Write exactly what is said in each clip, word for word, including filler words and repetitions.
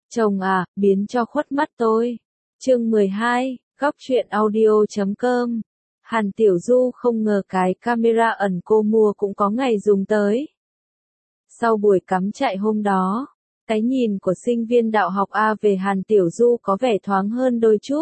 Chồng à, biến cho khuất mắt tôi. Chương mười hai, góc truyện audio chấm com. Hàn Tiểu Du không ngờ cái camera ẩn cô mua cũng có ngày dùng tới. Sau buổi cắm trại hôm đó, cái nhìn của sinh viên đạo học A về Hàn Tiểu Du có vẻ thoáng hơn đôi chút.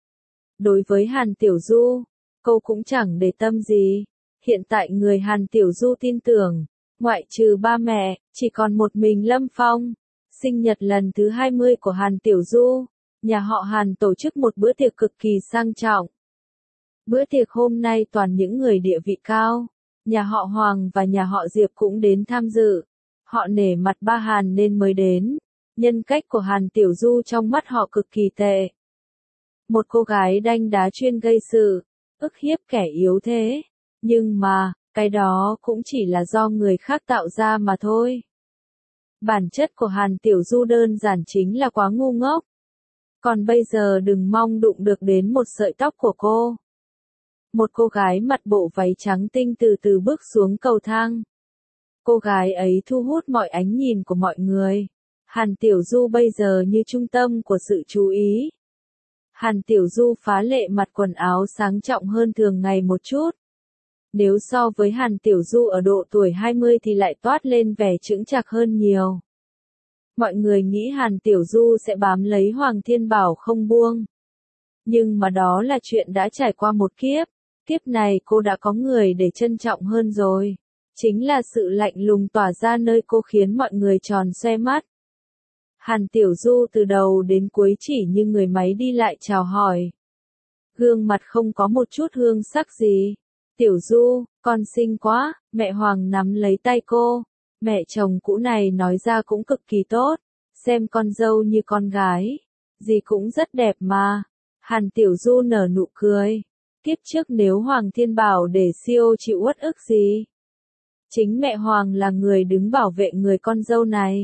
Đối với Hàn Tiểu Du, cô cũng chẳng để tâm gì. Hiện tại người Hàn Tiểu Du tin tưởng, ngoại trừ ba mẹ, chỉ còn một mình Lâm Phong. Sinh nhật lần thứ hai mươi của Hàn Tiểu Du, nhà họ Hàn tổ chức một bữa tiệc cực kỳ sang trọng. Bữa tiệc hôm nay toàn những người địa vị cao, nhà họ Hoàng và nhà họ Diệp cũng đến tham dự. Họ nể mặt ba Hàn nên mới đến. Nhân cách của Hàn Tiểu Du trong mắt họ cực kỳ tệ. Một cô gái đanh đá chuyên gây sự, ức hiếp kẻ yếu thế. Nhưng mà, cái đó cũng chỉ là do người khác tạo ra mà thôi. Bản chất của Hàn Tiểu Du đơn giản chính là quá ngu ngốc. Còn bây giờ đừng mong đụng được đến một sợi tóc của cô. Một cô gái mặc bộ váy trắng tinh từ từ bước xuống cầu thang. Cô gái ấy thu hút mọi ánh nhìn của mọi người. Hàn Tiểu Du bây giờ như trung tâm của sự chú ý. Hàn Tiểu Du phá lệ mặc quần áo sang trọng hơn thường ngày một chút. Nếu so với Hàn Tiểu Du ở độ tuổi hai mươi thì lại toát lên vẻ chững chạc hơn nhiều. Mọi người nghĩ Hàn Tiểu Du sẽ bám lấy Hoàng Thiên Bảo không buông. Nhưng mà đó là chuyện đã trải qua một kiếp. Kiếp này cô đã có người để trân trọng hơn rồi. Chính là sự lạnh lùng tỏa ra nơi cô khiến mọi người tròn xoe mắt. Hàn Tiểu Du từ đầu đến cuối chỉ như người máy đi lại chào hỏi. Gương mặt không có một chút hương sắc gì. Tiểu Du, con xinh quá, mẹ Hoàng nắm lấy tay cô. Mẹ chồng cũ này nói ra cũng cực kỳ tốt. Xem con dâu như con gái. Gì cũng rất đẹp mà. Hàn Tiểu Du nở nụ cười. Kiếp trước nếu Hoàng Thiên Bảo để siêu chịu uất ức gì. Chính mẹ Hoàng là người đứng bảo vệ người con dâu này.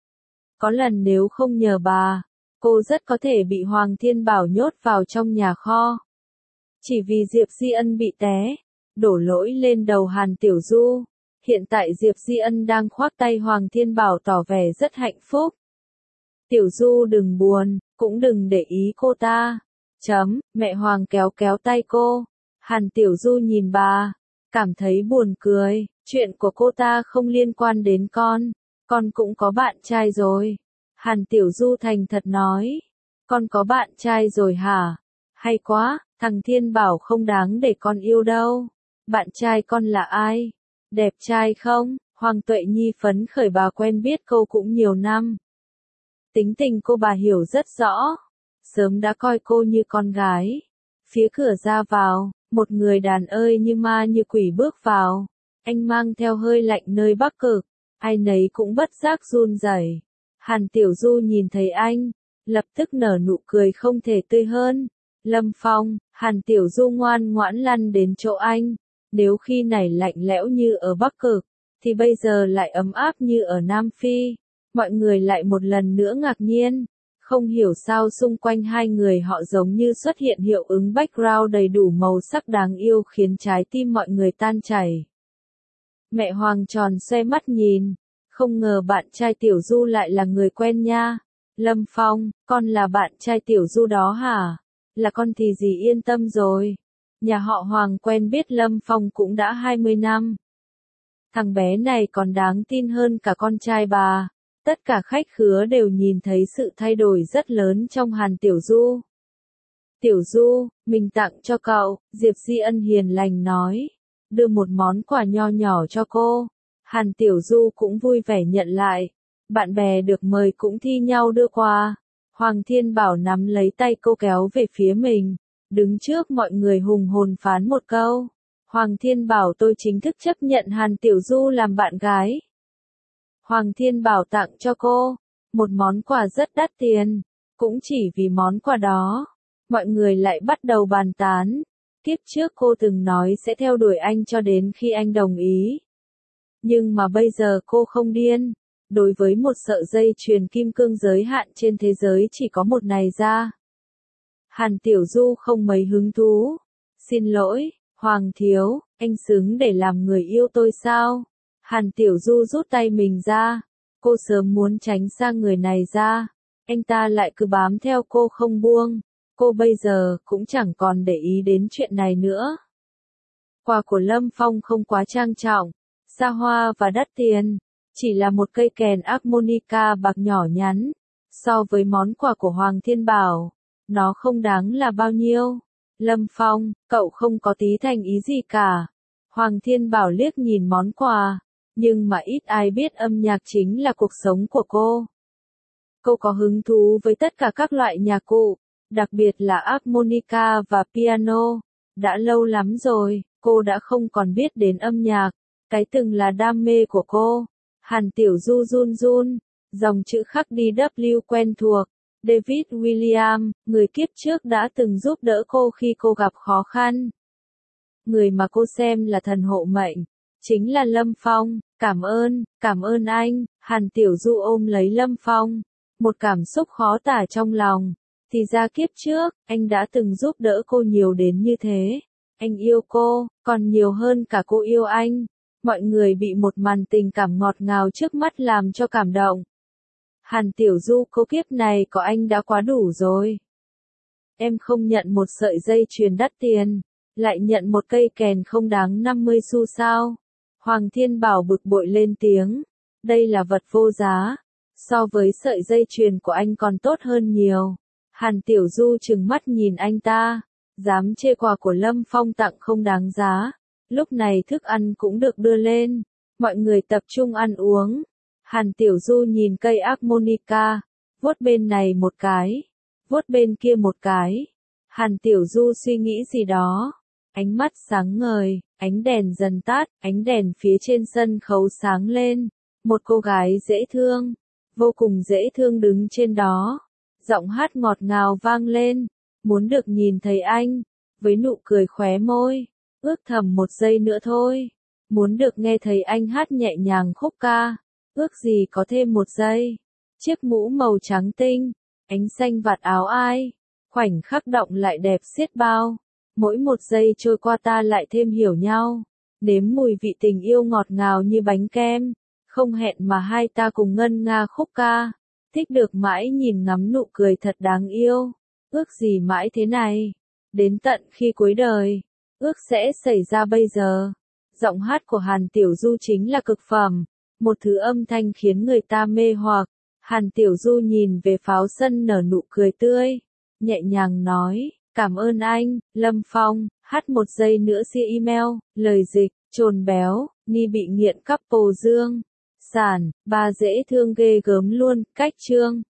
Có lần nếu không nhờ bà, cô rất có thể bị Hoàng Thiên Bảo nhốt vào trong nhà kho. Chỉ vì Diệp Di Ân bị té, đổ lỗi lên đầu Hàn Tiểu Du. Hiện tại Diệp Di Ân đang khoác tay Hoàng Thiên Bảo tỏ vẻ rất hạnh phúc. Tiểu Du đừng buồn, cũng đừng để ý cô ta. Chấm, mẹ Hoàng kéo kéo tay cô. Hàn Tiểu Du nhìn bà, cảm thấy buồn cười. Chuyện của cô ta không liên quan đến con. Con cũng có bạn trai rồi. Hàn Tiểu Du thành thật nói. Con có bạn trai rồi hả? Hay quá, thằng Thiên Bảo không đáng để con yêu đâu. Bạn trai con là ai? Đẹp trai không? Hoàng Tuệ Nhi phấn khởi, bà quen biết cô cũng nhiều năm. Tính tình cô bà hiểu rất rõ. Sớm đã coi cô như con gái. Phía cửa ra vào, một người đàn ơi như ma như quỷ bước vào. Anh mang theo hơi lạnh nơi Bắc Cực. Ai nấy cũng bất giác run rẩy. Hàn Tiểu Du nhìn thấy anh, lập tức nở nụ cười không thể tươi hơn. Lâm Phong, Hàn Tiểu Du ngoan ngoãn lăn đến chỗ anh. Nếu khi này lạnh lẽo như ở Bắc Cực, thì bây giờ lại ấm áp như ở Nam Phi. Mọi người lại một lần nữa ngạc nhiên. Không hiểu sao xung quanh hai người họ giống như xuất hiện hiệu ứng background đầy đủ màu sắc đáng yêu khiến trái tim mọi người tan chảy. Mẹ Hoàng tròn xoe mắt nhìn. Không ngờ bạn trai Tiểu Du lại là người quen nha. Lâm Phong, con là bạn trai Tiểu Du đó hả? Là con thì dì yên tâm rồi. Nhà họ Hoàng quen biết Lâm Phong cũng đã hai mươi năm. Thằng bé này còn đáng tin hơn cả con trai bà. Tất cả khách khứa đều nhìn thấy sự thay đổi rất lớn trong Hàn Tiểu Du. Tiểu Du, mình tặng cho cậu, Diệp Di Ân hiền lành nói. Đưa một món quà nho nhỏ cho cô. Hàn Tiểu Du cũng vui vẻ nhận lại. Bạn bè được mời cũng thi nhau đưa quà. Hoàng Thiên Bảo nắm lấy tay cô kéo về phía mình. Đứng trước mọi người hùng hồn phán một câu. Hoàng Thiên Bảo, tôi chính thức chấp nhận Hàn Tiểu Du làm bạn gái. Hoàng Thiên Bảo tặng cho cô một món quà rất đắt tiền. Cũng chỉ vì món quà đó, mọi người lại bắt đầu bàn tán. Kiếp trước cô từng nói sẽ theo đuổi anh cho đến khi anh đồng ý. Nhưng mà bây giờ cô không điên. Đối với một sợi dây chuyền kim cương giới hạn trên thế giới chỉ có một này ra. Hàn Tiểu Du không mấy hứng thú. Xin lỗi, Hoàng thiếu, anh xứng để làm người yêu tôi sao? Hàn Tiểu Du rút tay mình ra. Cô sớm muốn tránh xa người này ra. anh ta lại cứ bám theo cô không buông. Cô bây giờ cũng chẳng còn để ý đến chuyện này nữa. Quà của Lâm Phong không quá trang trọng, xa hoa và đắt tiền, chỉ là một cây kèn harmonica bạc nhỏ nhắn. So với món quà của Hoàng Thiên Bảo, nó không đáng là bao nhiêu. Lâm Phong, cậu không có tí thành ý gì cả. Hoàng Thiên Bảo liếc nhìn món quà, nhưng mà ít ai biết âm nhạc chính là cuộc sống của cô. Cô có hứng thú với tất cả các loại nhạc cụ, đặc biệt là harmonica và piano. Đã lâu lắm rồi, cô đã không còn biết đến âm nhạc, cái từng là đam mê của cô. Hàn Tiểu Du run run, dòng chữ khắc đi W quen thuộc. David William, người kiếp trước đã từng giúp đỡ cô khi cô gặp khó khăn. Người mà cô xem là thần hộ mệnh, chính là Lâm Phong. Cảm ơn, cảm ơn anh. Hàn Tiểu Du ôm lấy Lâm Phong, một cảm xúc khó tả trong lòng. Thì ra kiếp trước, anh đã từng giúp đỡ cô nhiều đến như thế. Anh yêu cô, còn nhiều hơn cả cô yêu anh. Mọi người bị một màn tình cảm ngọt ngào trước mắt làm cho cảm động. Hàn Tiểu Du, cô kiếp này có anh đã quá đủ rồi. Em không nhận một sợi dây chuyền đắt tiền, lại nhận một cây kèn không đáng năm mươi xu sao? Hoàng Thiên Bảo bực bội lên tiếng. Đây là vật vô giá, so với sợi dây chuyền của anh còn tốt hơn nhiều. Hàn Tiểu Du trừng mắt nhìn anh ta, dám chê quà của Lâm Phong tặng không đáng giá. Lúc này thức ăn cũng được đưa lên, mọi người tập trung ăn uống. Hàn Tiểu Du nhìn cây harmonica, vuốt bên này một cái, vuốt bên kia một cái. Hàn Tiểu Du suy nghĩ gì đó, ánh mắt sáng ngời, ánh đèn dần tắt, ánh đèn phía trên sân khấu sáng lên. Một cô gái dễ thương, vô cùng dễ thương đứng trên đó. Giọng hát ngọt ngào vang lên, muốn được nhìn thấy anh, với nụ cười khóe môi, ước thầm một giây nữa thôi. Muốn được nghe thấy anh hát nhẹ nhàng khúc ca, ước gì có thêm một giây. Chiếc mũ màu trắng tinh, ánh xanh vạt áo ai, khoảnh khắc động lại đẹp xiết bao. Mỗi một giây trôi qua ta lại thêm hiểu nhau, nếm mùi vị tình yêu ngọt ngào như bánh kem. Không hẹn mà hai ta cùng ngân nga khúc ca, thích được mãi nhìn ngắm nụ cười thật đáng yêu. Ước gì mãi thế này, đến tận khi cuối đời, ước sẽ xảy ra bây giờ. Giọng hát của Hàn Tiểu Du chính là cực phẩm, một thứ âm thanh khiến người ta mê hoặc. Hàn Tiểu Du nhìn về pháo sân nở nụ cười tươi, nhẹ nhàng nói, cảm ơn anh, Lâm Phong. Hát một giây nữa si email, lời dịch, trồn béo, Ni bị nghiện couple dương. Sản, bà dễ thương ghê gớm luôn, cách chương.